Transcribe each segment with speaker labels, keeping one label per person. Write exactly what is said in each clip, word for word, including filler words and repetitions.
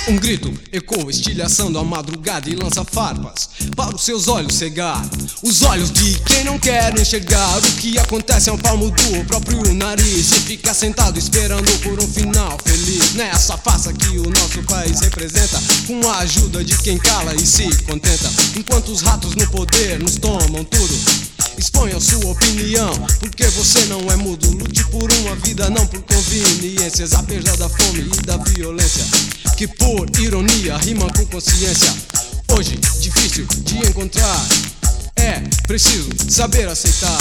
Speaker 1: Um grito ecoa estilhaçando a madrugada e lança farpas para os seus olhos cegar. Os olhos de quem não quer enxergar o que acontece ao palmo do próprio nariz e fica sentado esperando por um final feliz. Nessa farsa que o nosso país representa, com a ajuda de quem cala e se contenta. Enquanto os ratos no poder nos tomam tudo, exponha sua opinião, porque você não é mudo. Lute por uma vida, não por conveniências, apesar da fome e da violência, que por ironia rima com consciência. Hoje, difícil de encontrar, é preciso saber aceitar.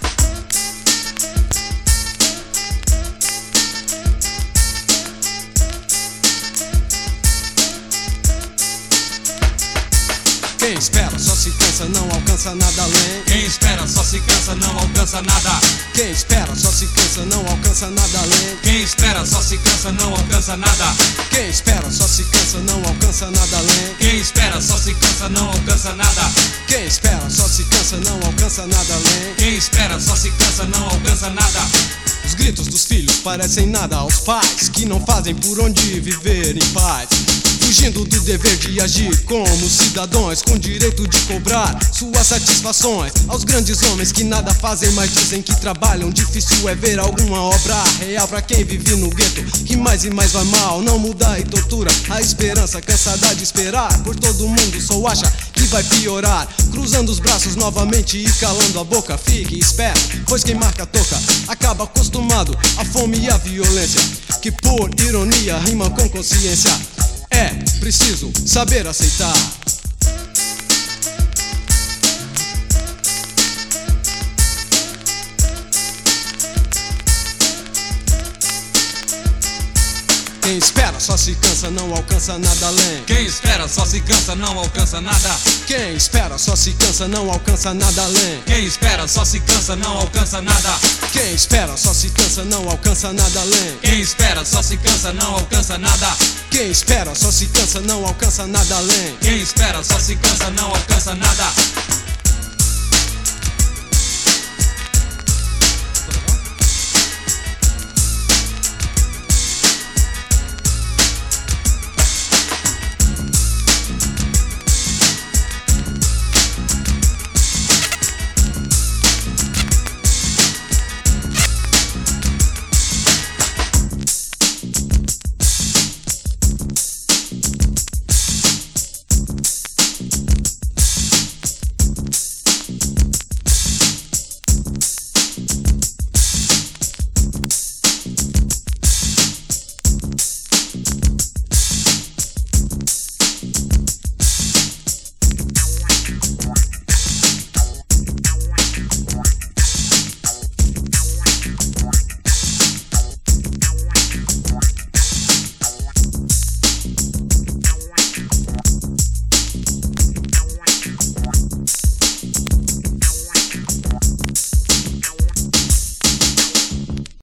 Speaker 1: Quem espera só se cansa, não alcança nada além.
Speaker 2: Quem espera só se cansa, não alcança nada.
Speaker 1: Quem espera só se cansa, não alcança nada além.
Speaker 2: Quem espera só se cansa, não alcança nada.
Speaker 1: Quem espera só se cansa, não alcança nada além.
Speaker 2: Quem espera só se cansa, não alcança nada.
Speaker 1: Quem espera só se cansa, não alcança nada além.
Speaker 2: Quem espera só se cansa, não alcança nada.
Speaker 1: Os gritos dos filhos parecem nada aos pais que não fazem por onde viver em paz, fugindo do dever de agir como cidadãos, com direito de cobrar suas satisfações. Aos grandes homens que nada fazem, mas dizem que trabalham, difícil é ver alguma obra real pra quem vive no gueto, que mais e mais vai mal, não muda e tortura a esperança, cansada de esperar por todo mundo, só acha que vai piorar, cruzando os braços novamente e calando a boca. Fique esperto, pois quem marca toca, acaba acostumado à fome e à violência, que por ironia rima com consciência. É preciso saber aceitar. Quem espera só se cansa, não alcança nada além.
Speaker 2: Quem espera só se cansa, não alcança nada.
Speaker 1: Quem espera só se cansa, não alcança nada além.
Speaker 2: Quem espera só se cansa, não alcança nada.
Speaker 1: Quem espera só se cansa, não alcança nada além.
Speaker 2: Quem espera só se cansa, não alcança nada.
Speaker 1: Quem espera só se cansa, não alcança nada além.
Speaker 2: Quem espera só se cansa, não alcança nada.